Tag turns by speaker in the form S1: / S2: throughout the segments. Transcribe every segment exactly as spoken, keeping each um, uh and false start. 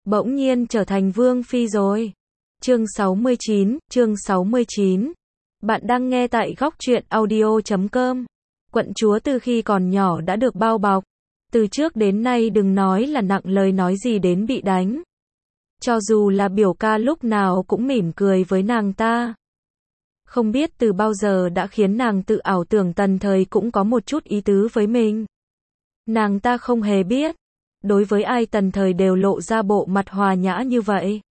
S1: bỗng nhiên trở thành vương phi rồi. Chương sáu mươi chín, chương sáu mươi chín. Bạn đang nghe tại góc truyện audio chấm com. Quận chúa từ khi còn nhỏ đã được bao bọc. Từ trước đến nay đừng nói là nặng lời nói gì đến bị đánh. Cho dù là biểu ca lúc nào cũng mỉm cười với nàng ta. Không biết từ bao giờ đã khiến nàng tự ảo tưởng Tần Thời cũng có một chút ý tứ với mình. Nàng ta không hề biết. Đối với ai Tần Thời đều lộ ra bộ mặt hòa nhã như vậy.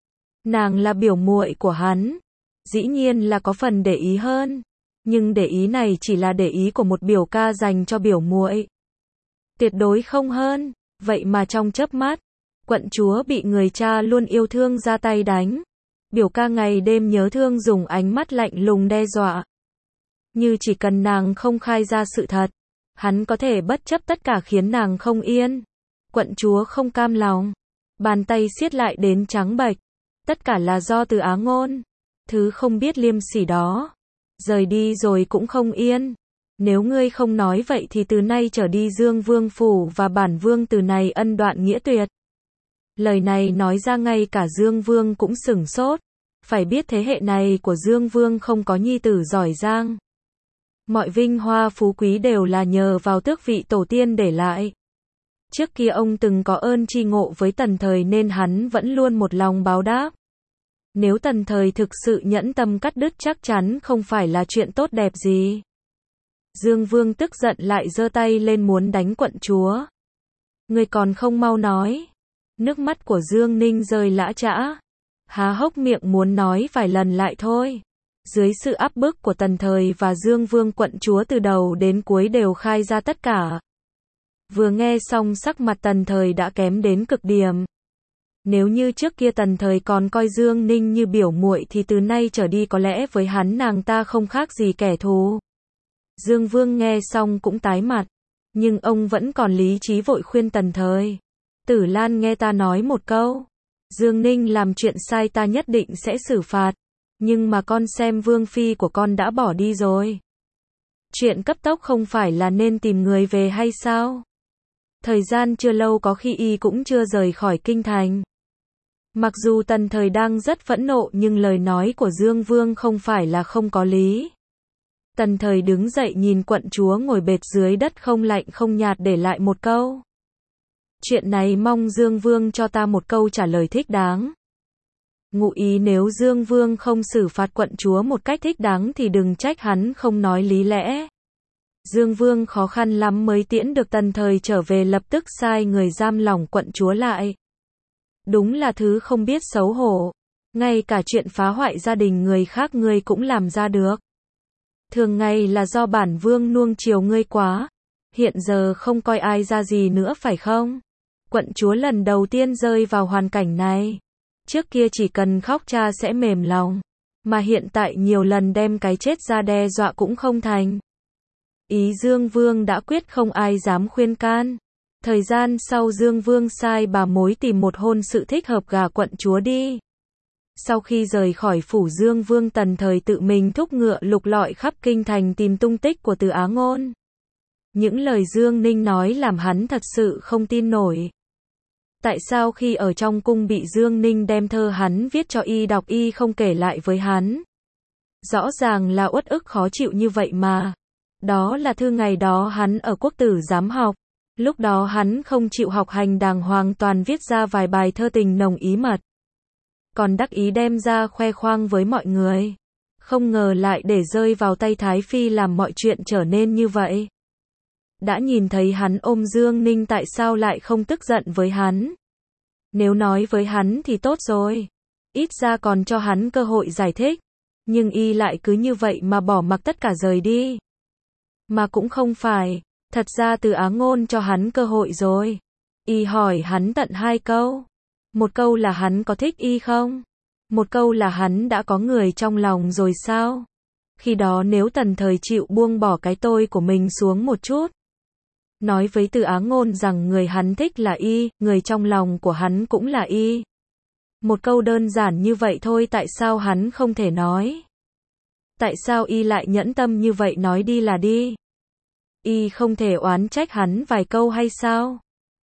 S1: Nàng là biểu muội của hắn. Dĩ nhiên là có phần để ý hơn. Nhưng để ý này chỉ là để ý của một biểu ca dành cho biểu muội. Tuyệt đối không hơn. Vậy mà trong chớp mắt, quận chúa bị người cha luôn yêu thương ra tay đánh. Biểu ca ngày đêm nhớ thương dùng ánh mắt lạnh lùng đe dọa. Như chỉ cần nàng không khai ra sự thật, hắn có thể bất chấp tất cả khiến nàng không yên. Quận chúa không cam lòng. Bàn tay siết lại đến trắng bệch. Tất cả là do Từ Á Ngôn. Thứ không biết liêm sỉ đó. Rời đi rồi cũng không yên. Nếu ngươi không nói vậy thì từ nay trở đi Dương Vương Phủ và bản Vương từ này ân đoạn nghĩa tuyệt. Lời này nói ra ngay cả Dương Vương cũng sửng sốt. Phải biết thế hệ này của Dương Vương không có nhi tử giỏi giang. Mọi vinh hoa phú quý đều là nhờ vào tước vị tổ tiên để lại. Trước kia ông từng có ơn tri ngộ với Tần Thời nên hắn vẫn luôn một lòng báo đáp. Nếu Tần Thời thực sự nhẫn tâm cắt đứt chắc chắn không phải là chuyện tốt đẹp gì. Dương Vương tức giận lại giơ tay lên muốn đánh quận chúa. Người còn không mau nói. Nước mắt của Dương Ninh rơi lã chã. Há hốc miệng muốn nói vài lần lại thôi. Dưới sự áp bức của Tần Thời và Dương Vương quận chúa từ đầu đến cuối đều khai ra tất cả. Vừa nghe xong sắc mặt Tần Thời đã kém đến cực điểm. Nếu như trước kia Tần Thời còn coi Dương Ninh như biểu muội thì từ nay trở đi có lẽ với hắn nàng ta không khác gì kẻ thù. Dương Vương nghe xong cũng tái mặt. Nhưng ông vẫn còn lý trí vội khuyên Tần Thời. Tử Lan nghe ta nói một câu. Dương Ninh làm chuyện sai ta nhất định sẽ xử phạt. Nhưng mà con xem Vương Phi của con đã bỏ đi rồi. Chuyện cấp tốc không phải là nên tìm người về hay sao? Thời gian chưa lâu có khi y cũng chưa rời khỏi kinh thành. Mặc dù Tần Thời đang rất phẫn nộ nhưng lời nói của Dương Vương không phải là không có lý. Tần Thời đứng dậy nhìn quận chúa ngồi bệt dưới đất không lạnh không nhạt để lại một câu. Chuyện này mong Dương Vương cho ta một câu trả lời thích đáng. Ngụ ý nếu Dương Vương không xử phạt quận chúa một cách thích đáng thì đừng trách hắn không nói lý lẽ. Dương Vương khó khăn lắm mới tiễn được Tần Thời trở về lập tức sai người giam lỏng quận chúa lại. Đúng là thứ không biết xấu hổ. Ngay cả chuyện phá hoại gia đình người khác ngươi cũng làm ra được. Thường ngày là do bản Vương nuông chiều ngươi quá. Hiện giờ không coi ai ra gì nữa phải không? Quận chúa lần đầu tiên rơi vào hoàn cảnh này. Trước kia chỉ cần khóc cha sẽ mềm lòng. Mà hiện tại nhiều lần đem cái chết ra đe dọa cũng không thành. Ý Dương Vương đã quyết không ai dám khuyên can. Thời gian sau Dương Vương sai bà mối tìm một hôn sự thích hợp gả quận chúa đi. Sau khi rời khỏi phủ Dương Vương Tần Thời tự mình thúc ngựa lục lọi khắp kinh thành tìm tung tích của Từ Á Ngôn. Những lời Dương Ninh nói làm hắn thật sự không tin nổi. Tại sao khi ở trong cung bị Dương Ninh đem thơ hắn viết cho y đọc y không kể lại với hắn? Rõ ràng là uất ức khó chịu như vậy mà. Đó là thư ngày đó hắn ở quốc tử giám học. Lúc đó hắn không chịu học hành đàng hoàng toàn viết ra vài bài thơ tình nồng ý mật. Còn đắc ý đem ra khoe khoang với mọi người. Không ngờ lại để rơi vào tay Thái Phi làm mọi chuyện trở nên như vậy. Đã nhìn thấy hắn ôm Dương Ninh tại sao lại không tức giận với hắn? Nếu nói với hắn thì tốt rồi. Ít ra còn cho hắn cơ hội giải thích. Nhưng y lại cứ như vậy mà bỏ mặc tất cả rời đi. Mà cũng không phải. Thật ra Từ Á Ngôn cho hắn cơ hội rồi. Y hỏi hắn tận hai câu. Một câu là hắn có thích y không? Một câu là hắn đã có người trong lòng rồi sao? Khi đó nếu Tần Thời chịu buông bỏ cái tôi của mình xuống một chút. Nói với Từ Á Ngôn rằng người hắn thích là y, người trong lòng của hắn cũng là y. Một câu đơn giản như vậy thôi tại sao hắn không thể nói? Tại sao y lại nhẫn tâm như vậy nói đi là đi? Y không thể oán trách hắn vài câu hay sao?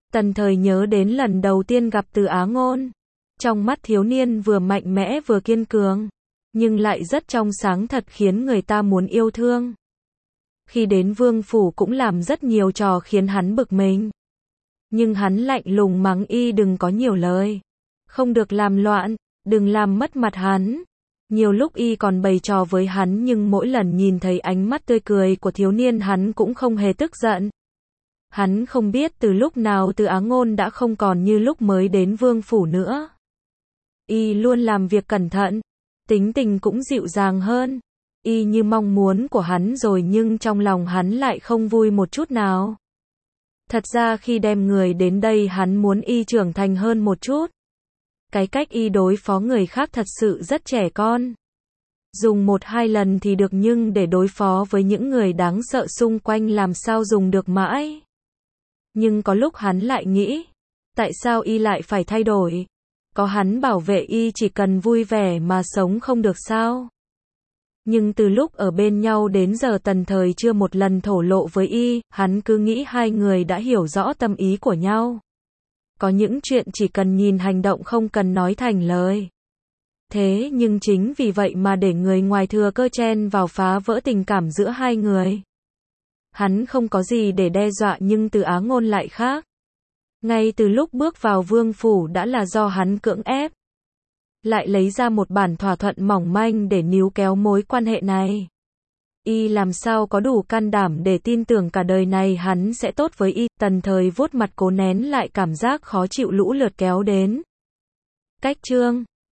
S1: Tần Thời nhớ đến lần đầu tiên gặp Từ Á Ngôn. Trong mắt thiếu niên vừa mạnh mẽ vừa kiên cường, nhưng lại rất trong sáng thật khiến người ta muốn yêu thương. Khi đến vương phủ cũng làm rất nhiều trò khiến hắn bực mình. Nhưng hắn lạnh lùng mắng y đừng có nhiều lời. Không được làm loạn, đừng làm mất mặt hắn. Nhiều lúc y còn bày trò với hắn nhưng mỗi lần nhìn thấy ánh mắt tươi cười của thiếu niên hắn cũng không hề tức giận. Hắn không biết từ lúc nào Từ Á Ngôn đã không còn như lúc mới đến vương phủ nữa. Y luôn làm việc cẩn thận, tính tình cũng dịu dàng hơn. Y như mong muốn của hắn rồi nhưng trong lòng hắn lại không vui một chút nào. Thật ra khi đem người đến đây hắn muốn y trưởng thành hơn một chút. Cái cách y đối phó người khác thật sự rất trẻ con. Dùng một hai lần thì được nhưng để đối phó với những người đáng sợ xung quanh làm sao dùng được mãi. Nhưng có lúc hắn lại nghĩ, tại sao y lại phải thay đổi? Có hắn bảo vệ y chỉ cần vui vẻ mà sống không được sao? Nhưng từ lúc ở bên nhau đến giờ Tần Thời chưa một lần thổ lộ với y, hắn cứ nghĩ hai người đã hiểu rõ tâm ý của nhau. Có những chuyện chỉ cần nhìn hành động không cần nói thành lời. Thế nhưng chính vì vậy mà để người ngoài thừa cơ chen vào phá vỡ tình cảm giữa hai người. Hắn không có gì để đe dọa nhưng Từ Á Ngôn lại khác. Ngay từ lúc bước vào vương phủ đã là do hắn cưỡng ép. Lại lấy ra một bản thỏa thuận mỏng manh để níu kéo mối quan hệ này. Y làm sao có đủ can đảm để tin tưởng cả đời này hắn sẽ tốt với y. Tần Thời vuốt mặt cố nén lại cảm giác khó chịu lũ lượt kéo đến. Cách chương